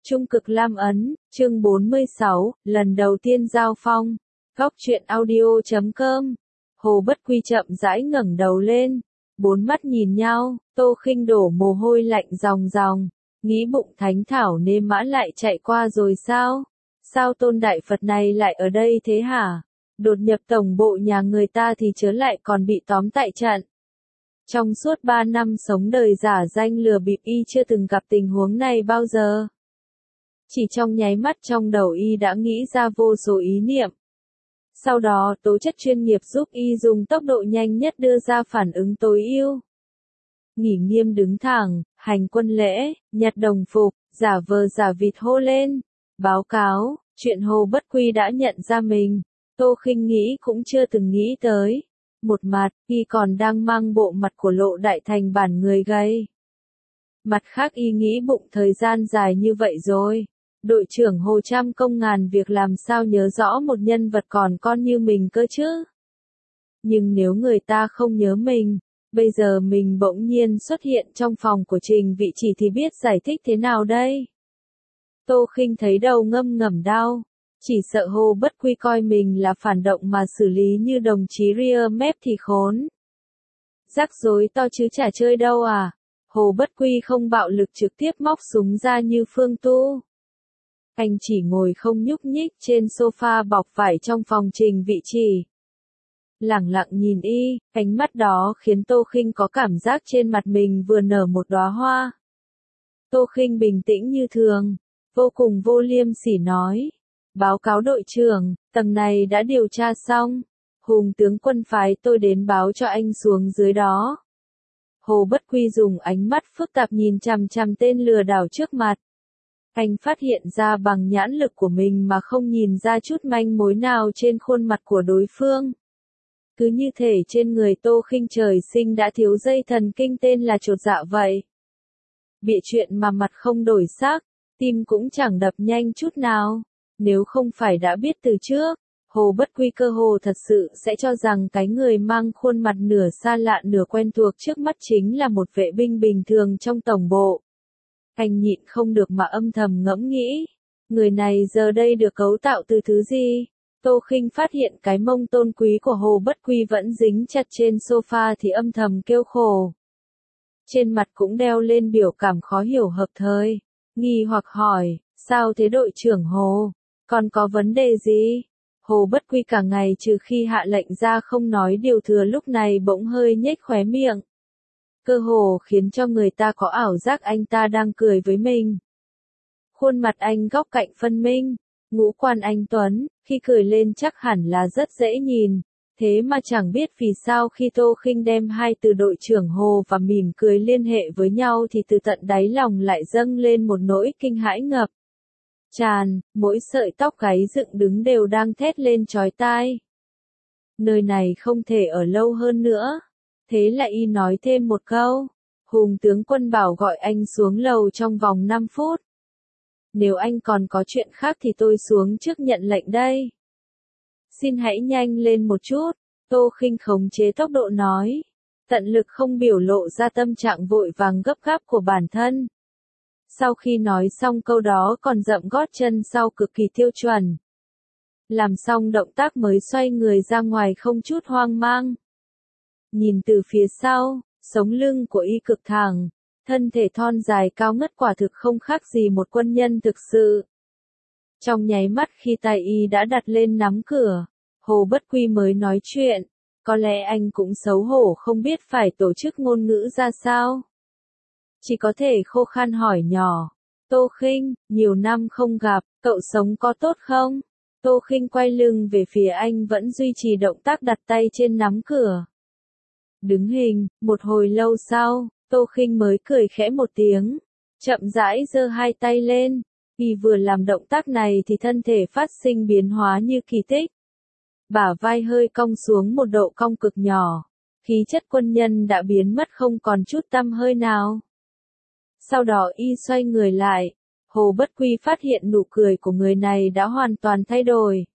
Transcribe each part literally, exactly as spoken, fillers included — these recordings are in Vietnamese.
Trung cực Lam Ấn, chương bốn mươi sáu, lần đầu tiên giao phong. Góc truyện audio chấm com. Hồ Bất Quy chậm rãi ngẩng đầu lên, bốn mắt nhìn nhau, Tô Khinh đổ mồ hôi lạnh ròng ròng, nghĩ bụng Thánh Thảo Nê Mã lại chạy qua rồi sao? Sao tôn đại Phật này lại ở đây thế hả? Đột nhập tổng bộ nhà người ta thì chớ lại còn bị tóm tại trận. Trong suốt ba năm sống đời giả danh lừa bịp y chưa từng gặp tình huống này bao giờ. Chỉ trong nháy mắt trong đầu y đã nghĩ ra vô số ý niệm. Sau đó tố chất chuyên nghiệp giúp y dùng tốc độ nhanh nhất đưa ra phản ứng tối ưu. Nghỉ nghiêm đứng thẳng, hành quân lễ, nhặt đồng phục, giả vờ giả vịt hô lên. Báo cáo, chuyện Hồ Bất Quy đã nhận ra mình. Tô Khinh nghĩ cũng chưa từng nghĩ tới. Một mặt, y còn đang mang bộ mặt của Lộ Đại Thành bản người gầy. Mặt khác y nghĩ bụng thời gian dài như vậy rồi. Đội trưởng Hồ trăm công ngàn việc làm sao nhớ rõ một nhân vật còn con như mình cơ chứ. Nhưng nếu người ta không nhớ mình, bây giờ mình bỗng nhiên xuất hiện trong phòng của Trình Vị Chỉ thì biết giải thích thế nào đây? Tô Khinh thấy đầu ngâm ngầm đau. Chỉ sợ Hồ Bất Quy coi mình là phản động mà xử lý như đồng chí ria mép thì khốn. Rắc rối to chứ chả chơi đâu à. Hồ Bất Quy không bạo lực trực tiếp móc súng ra như Phương Tu. Anh chỉ ngồi không nhúc nhích trên sofa bọc vải trong phòng Trình Vị Chỉ. Lẳng lặng nhìn y, ánh mắt đó khiến Tô Khinh có cảm giác trên mặt mình vừa nở một đóa hoa. Tô Khinh bình tĩnh như thường, vô cùng vô liêm sỉ nói. Báo cáo đội trưởng, tầng này đã điều tra xong. Hùng tướng quân phái tôi đến báo cho anh xuống dưới đó. Hồ Bất Quy dùng ánh mắt phức tạp nhìn chằm chằm tên lừa đảo trước mặt. Anh phát hiện ra bằng nhãn lực của mình mà không nhìn ra chút manh mối nào trên khuôn mặt của đối phương. Cứ như thể trên người Tô Khinh trời sinh đã thiếu dây thần kinh tên là chột dạ vậy. Bịa chuyện mà mặt không đổi sắc, tim cũng chẳng đập nhanh chút nào. Nếu không phải đã biết từ trước, Hồ Bất Quy cơ hồ thật sự sẽ cho rằng cái người mang khuôn mặt nửa xa lạ nửa quen thuộc trước mắt chính là một vệ binh bình thường trong tổng bộ. Anh nhịn không được mà âm thầm ngẫm nghĩ, người này giờ đây được cấu tạo từ thứ gì? Tô Khinh phát hiện cái mông tôn quý của Hồ Bất Quy vẫn dính chặt trên sofa thì âm thầm kêu khổ. Trên mặt cũng đeo lên biểu cảm khó hiểu hợp thời, nghi hoặc hỏi, sao thế đội trưởng Hồ? Còn có vấn đề gì? Hồ Bất Quy cả ngày trừ khi hạ lệnh ra không nói điều thừa lúc này bỗng hơi nhếch khóe miệng. Cơ hồ khiến cho người ta có ảo giác anh ta đang cười với mình. Khuôn mặt anh góc cạnh phân minh, ngũ quan anh tuấn, khi cười lên chắc hẳn là rất dễ nhìn. Thế mà chẳng biết vì sao khi Tô Khinh đem hai từ đội trưởng Hồ và mỉm cười liên hệ với nhau thì từ tận đáy lòng lại dâng lên một nỗi kinh hãi ngập tràn, mỗi sợi tóc gáy dựng đứng đều đang thét lên chói tai. Nơi này không thể ở lâu hơn nữa. Thế lại y nói thêm một câu. Hùng tướng quân bảo gọi anh xuống lầu trong vòng năm phút. Nếu anh còn có chuyện khác thì tôi xuống trước nhận lệnh đây. Xin hãy nhanh lên một chút. Tô Khinh khống chế tốc độ nói. Tận lực không biểu lộ ra tâm trạng vội vàng gấp gáp của bản thân. Sau khi nói xong câu đó còn dậm gót chân sau cực kỳ tiêu chuẩn. Làm xong động tác mới xoay người ra ngoài không chút hoang mang. Nhìn từ phía sau, sống lưng của y cực thẳng, thân thể thon dài cao ngất quả thực không khác gì một quân nhân thực sự. Trong nháy mắt khi tay y đã đặt lên nắm cửa, Hồ Bất Quy mới nói chuyện, có lẽ anh cũng xấu hổ không biết phải tổ chức ngôn ngữ ra sao. Chỉ có thể khô khan hỏi nhỏ, Tô Khinh, nhiều năm không gặp, cậu sống có tốt không? Tô Khinh quay lưng về phía anh vẫn duy trì động tác đặt tay trên nắm cửa. Đứng hình, một hồi lâu sau, Tô Khinh mới cười khẽ một tiếng, chậm rãi giơ hai tay lên, y vừa làm động tác này thì thân thể phát sinh biến hóa như kỳ tích. Bả vai hơi cong xuống một độ cong cực nhỏ, khí chất quân nhân đã biến mất không còn chút tăm hơi nào. Sau đó y xoay người lại, Hồ Bất Quy phát hiện nụ cười của người này đã hoàn toàn thay đổi.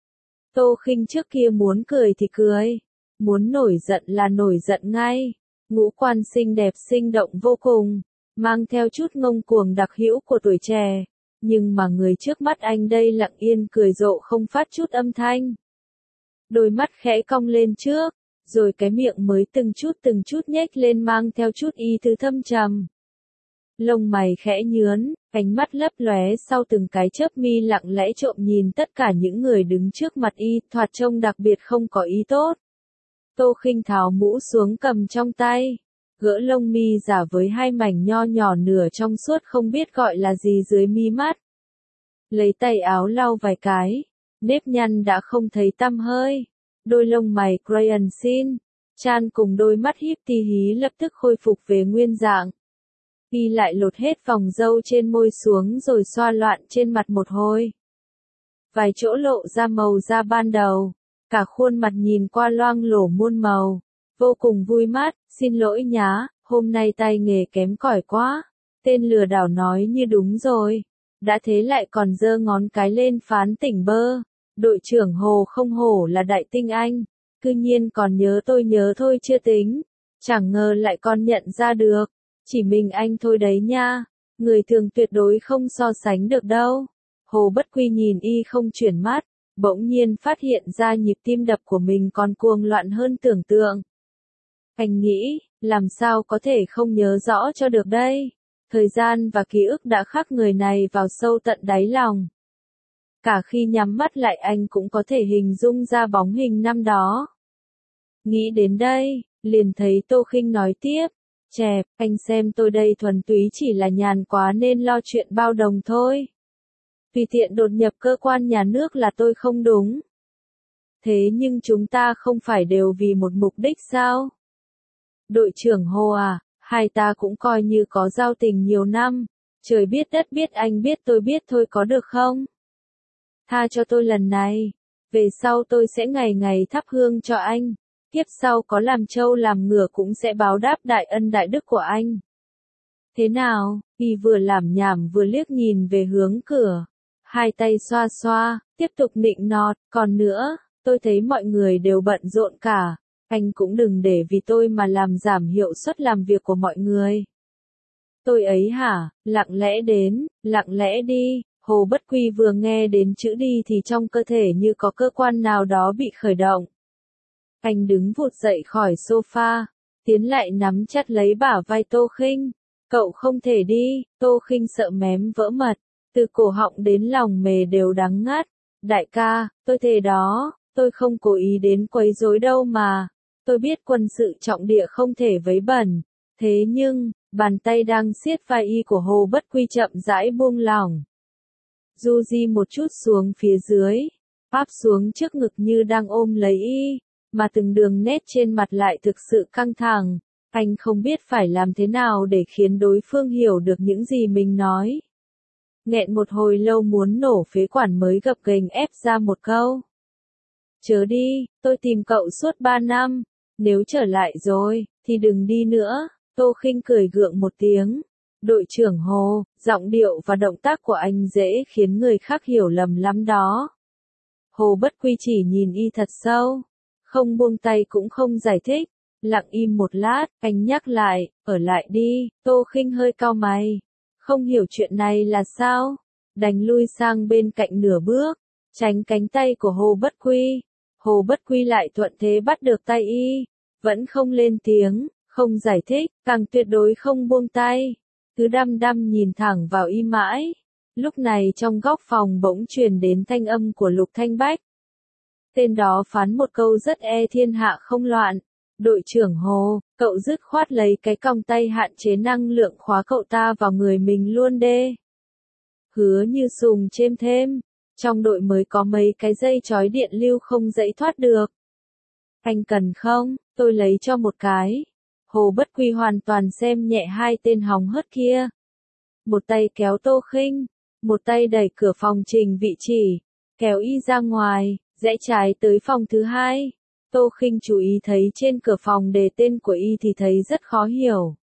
Tô Khinh trước kia muốn cười thì cười. Muốn nổi giận là nổi giận ngay, ngũ quan xinh đẹp sinh động vô cùng, mang theo chút ngông cuồng đặc hữu của tuổi trẻ, Nhưng mà người trước mắt anh đây lặng yên cười rộ không phát chút âm thanh. Đôi mắt khẽ cong lên trước, rồi cái miệng mới từng chút từng chút nhếch lên mang theo chút ý tứ thâm trầm. Lông mày khẽ nhướn, ánh mắt lấp lóe sau từng cái chớp mi lặng lẽ trộm nhìn tất cả những người đứng trước mặt y, thoạt trông đặc biệt không có ý tốt. Tô Khinh tháo mũ xuống cầm trong tay, gỡ lông mi giả với hai mảnh nho nhỏ nửa trong suốt không biết gọi là gì dưới mi mắt. Lấy tay áo lau vài cái, nếp nhăn đã không thấy tăm hơi. Đôi lông mày crayon xin, chan cùng đôi mắt híp tí hí lập tức khôi phục về nguyên dạng. Y lại lột hết vòng râu trên môi xuống rồi xoa loạn trên mặt một hồi. Vài chỗ lộ ra màu da ban đầu, cả khuôn mặt nhìn qua loang lổ muôn màu, vô cùng vui mắt. Xin lỗi nhá, hôm nay tay nghề kém cỏi quá. Tên lừa đảo nói như đúng rồi, đã thế lại còn giơ ngón cái lên phán tỉnh bơ. Đội trưởng Hồ không hổ là đại tinh anh, cư nhiên còn nhớ tôi nhớ thôi chưa tính, chẳng ngờ lại còn nhận ra được, chỉ mình anh thôi đấy nha, người thường tuyệt đối không so sánh được đâu. Hồ Bất Quy nhìn y không chuyển mắt, bỗng nhiên phát hiện ra nhịp tim đập của mình còn cuồng loạn hơn tưởng tượng. Anh nghĩ, làm sao có thể không nhớ rõ cho được đây, thời gian và ký ức đã khắc người này vào sâu tận đáy lòng. Cả khi nhắm mắt lại anh cũng có thể hình dung ra bóng hình năm đó. Nghĩ đến đây, liền thấy Tô Khinh nói tiếp, chẹp, anh xem tôi đây thuần túy chỉ là nhàn quá nên lo chuyện bao đồng thôi. Tùy tiện đột nhập cơ quan nhà nước là tôi không đúng. Thế nhưng chúng ta không phải đều vì một mục đích sao? Đội trưởng Hồ à, hai ta cũng coi như có giao tình nhiều năm, trời biết đất biết anh biết tôi biết thôi có được không? Tha cho tôi lần này, về sau tôi sẽ ngày ngày thắp hương cho anh, kiếp sau có làm trâu làm ngựa cũng sẽ báo đáp đại ân đại đức của anh. Thế nào? Y vừa làm nhảm vừa liếc nhìn về hướng cửa, hai tay xoa xoa, tiếp tục nịnh nọt, còn nữa, tôi thấy mọi người đều bận rộn cả, anh cũng đừng để vì tôi mà làm giảm hiệu suất làm việc của mọi người. Tôi ấy hả, lặng lẽ đến, lặng lẽ đi. Hồ Bất Quy vừa nghe đến chữ đi thì trong cơ thể như có cơ quan nào đó bị khởi động. Anh đứng vụt dậy khỏi sofa, tiến lại nắm chặt lấy bả vai Tô Khinh. Cậu không thể đi, Tô Khinh sợ mém vỡ mật, từ cổ họng đến lòng mề đều đắng ngắt. Đại ca, tôi thề đó, tôi không cố ý đến quấy rối đâu mà. Tôi biết quân sự trọng địa không thể vấy bẩn. Thế nhưng, bàn tay đang siết vai y của Hồ Bất Quy chậm rãi buông lỏng. Du di một chút xuống phía dưới, áp xuống trước ngực như đang ôm lấy y, mà từng đường nét trên mặt lại thực sự căng thẳng. Anh không biết phải làm thế nào để khiến đối phương hiểu được những gì mình nói. Nghẹn một hồi lâu muốn nổ phế quản mới gập ghềnh ép ra một câu. Chớ đi, tôi tìm cậu suốt ba năm, nếu trở lại rồi, thì đừng đi nữa. Tô Khinh cười gượng một tiếng. Đội trưởng Hồ, giọng điệu và động tác của anh dễ khiến người khác hiểu lầm lắm đó. Hồ Bất Quy chỉ nhìn y thật sâu, không buông tay cũng không giải thích, lặng im một lát, anh nhắc lại, ở lại đi. Tô Khinh hơi cau mày, không hiểu chuyện này là sao, đành lui sang bên cạnh nửa bước, tránh cánh tay của Hồ Bất Quy. Hồ Bất Quy lại thuận thế bắt được tay y, vẫn không lên tiếng, không giải thích, càng tuyệt đối không buông tay. Cứ đăm đăm nhìn thẳng vào y mãi. Lúc này trong góc phòng bỗng truyền đến thanh âm của Lục Thanh Bách. Tên đó phán một câu rất e thiên hạ không loạn. Đội trưởng Hồ, cậu dứt khoát lấy cái còng tay hạn chế năng lượng khóa cậu ta vào người mình luôn đê. Hứa Như Sùng chêm thêm. Trong đội mới có mấy cái dây chói điện lưu không dãy thoát được. Anh cần không, tôi lấy cho một cái. Hồ Bất Quy hoàn toàn xem nhẹ hai tên hòng hớt kia. Một tay kéo Tô Khinh, một tay đẩy cửa phòng trình vị chỉ, kéo y ra ngoài, rẽ trái tới phòng thứ hai. Tô Khinh chú ý thấy trên cửa phòng đề tên của y thì thấy rất khó hiểu.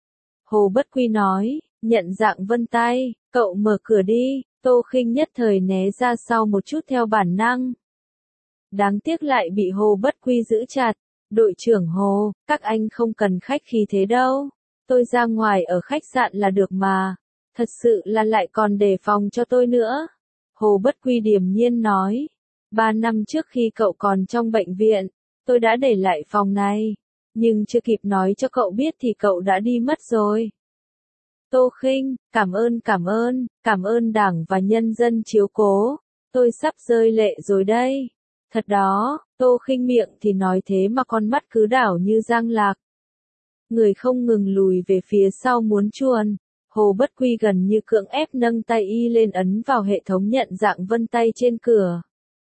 Hồ Bất Quy nói, nhận dạng vân tay, cậu mở cửa đi. Tô Khinh nhất thời né ra sau một chút theo bản năng. Đáng tiếc lại bị Hồ Bất Quy giữ chặt. Đội trưởng Hồ, các anh không cần khách khí thế đâu. Tôi ra ngoài ở khách sạn là được mà. Thật sự là lại còn để phòng cho tôi nữa. Hồ Bất Quy điềm nhiên nói. Ba năm trước khi cậu còn trong bệnh viện, tôi đã để lại phòng này. Nhưng chưa kịp nói cho cậu biết thì cậu đã đi mất rồi. Tô Khinh, cảm ơn cảm ơn, cảm ơn Đảng và nhân dân chiếu cố. Tôi sắp rơi lệ rồi đây. Thật đó, Tô Khinh miệng thì nói thế mà con mắt cứ đảo như giang lạc. Người không ngừng lùi về phía sau muốn chuồn. Hồ Bất Quy gần như cưỡng ép nâng tay y lên ấn vào hệ thống nhận dạng vân tay trên cửa.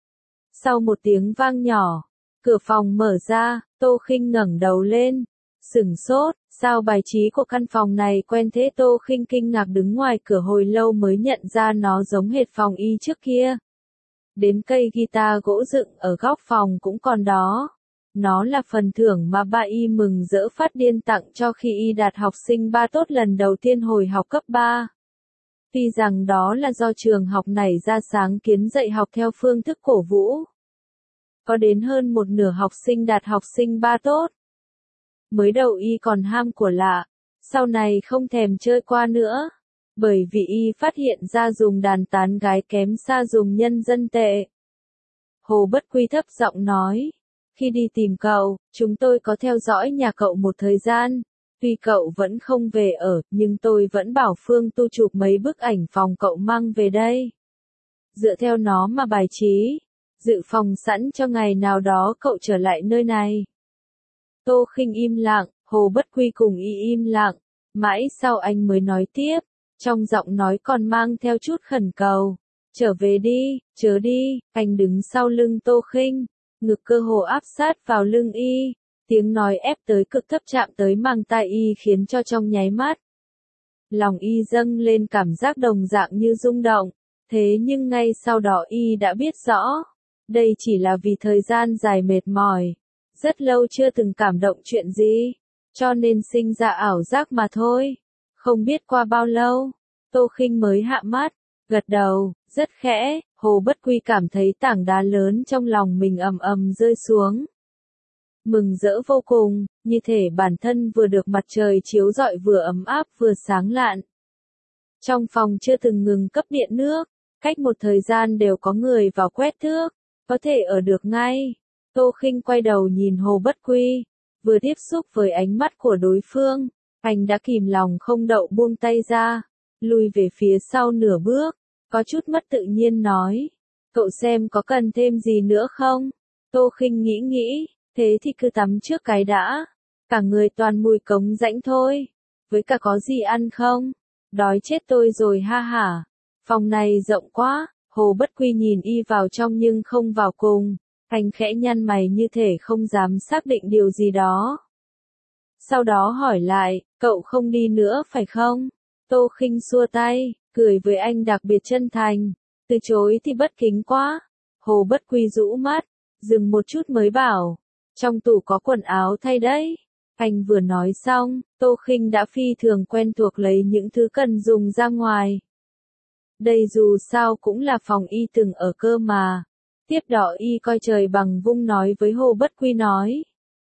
Sau một tiếng vang nhỏ, cửa phòng mở ra, Tô Khinh ngẩng đầu lên, sửng sốt, sao bài trí của căn phòng này quen thế? Tô Khinh kinh ngạc đứng ngoài cửa hồi lâu mới nhận ra nó giống hệt phòng y trước kia. Đến cây guitar gỗ dựng ở góc phòng cũng còn đó. Nó là phần thưởng mà ba y mừng rỡ phát điên tặng cho khi y đạt học sinh ba tốt lần đầu tiên hồi học cấp ba. Tuy rằng đó là do trường học này ra sáng kiến dạy học theo phương thức cổ vũ. Có đến hơn một nửa học sinh đạt học sinh ba tốt. Mới đầu y còn ham của lạ, sau này không thèm chơi qua nữa. Bởi vì y phát hiện ra dùng đàn tán gái kém xa dùng nhân dân tệ. Hồ Bất Quy thấp giọng nói. Khi đi tìm cậu, chúng tôi có theo dõi nhà cậu một thời gian. Tuy cậu vẫn không về ở, nhưng tôi vẫn bảo Phương Tu chụp mấy bức ảnh phòng cậu mang về đây. Dựa theo nó mà bài trí, dự phòng sẵn cho ngày nào đó cậu trở lại nơi này. Tô Khinh im lặng, Hồ Bất Quy cùng y im lặng, mãi sau anh mới nói tiếp, trong giọng nói còn mang theo chút khẩn cầu. Trở về đi, chớ đi, anh đứng sau lưng Tô Khinh, ngực cơ hồ áp sát vào lưng y, tiếng nói ép tới cực thấp chạm tới mang tai y khiến cho trong nháy mắt. Lòng y dâng lên cảm giác đồng dạng như rung động, thế nhưng ngay sau đó y đã biết rõ, đây chỉ là vì thời gian dài mệt mỏi, rất lâu chưa từng cảm động chuyện gì, cho nên sinh ra ảo giác mà thôi. Không biết qua bao lâu, Tô Khinh mới hạ mắt, gật đầu, rất khẽ. Hồ Bất Quy cảm thấy tảng đá lớn trong lòng mình ầm ầm rơi xuống. Mừng rỡ vô cùng, như thể bản thân vừa được mặt trời chiếu rọi vừa ấm áp vừa sáng lạn. Trong phòng chưa từng ngừng cấp điện nước, cách một thời gian đều có người vào quét thước, có thể ở được ngay. Tô Khinh quay đầu nhìn Hồ Bất Quy, vừa tiếp xúc với ánh mắt của đối phương, anh đã kìm lòng không đậu buông tay ra, lùi về phía sau nửa bước. Có chút mất tự nhiên nói, cậu xem có cần thêm gì nữa không? Tô Khinh nghĩ nghĩ, thế thì cứ tắm trước cái đã, cả người toàn mùi cống rãnh thôi, với cả có gì ăn không? Đói chết tôi rồi ha hả, phòng này rộng quá. Hồ Bất Quy nhìn y vào trong nhưng không vào cùng, anh khẽ nhăn mày như thể không dám xác định điều gì đó. Sau đó hỏi lại, cậu không đi nữa phải không? Tô Khinh xua tay, cười với anh đặc biệt chân thành, từ chối thì bất kính quá. Hồ Bất Quy rũ mắt, dừng một chút mới bảo, trong tủ có quần áo thay đấy. Anh vừa nói xong, Tô Khinh đã phi thường quen thuộc lấy những thứ cần dùng ra ngoài. Đây dù sao cũng là phòng y từng ở cơ mà. Tiếp đó y coi trời bằng vung nói với Hồ Bất Quy nói.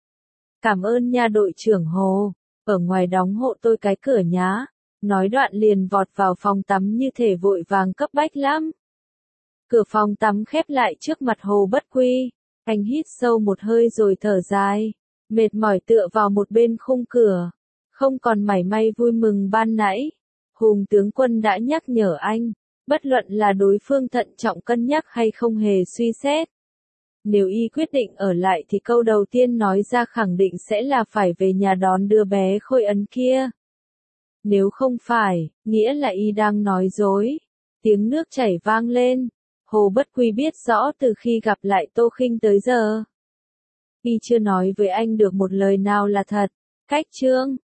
Cảm ơn nha đội trưởng Hồ, ở ngoài đóng hộ tôi cái cửa nhá. Nói đoạn liền vọt vào phòng tắm như thể vội vàng cấp bách lắm. Cửa phòng tắm khép lại trước mặt Hồ Bất Quy, anh hít sâu một hơi rồi thở dài, mệt mỏi tựa vào một bên khung cửa, không còn mảy may vui mừng ban nãy. Hùng tướng quân đã nhắc nhở anh, bất luận là đối phương thận trọng cân nhắc hay không hề suy xét. Nếu y quyết định ở lại thì câu đầu tiên nói ra khẳng định sẽ là phải về nhà đón đứa bé Khôi Ấn kia. Nếu không phải, nghĩa là y đang nói dối. Tiếng nước chảy vang lên. Hồ Bất Quy biết rõ từ khi gặp lại Tô Khinh tới giờ, y chưa nói với anh được một lời nào là thật. Cách chương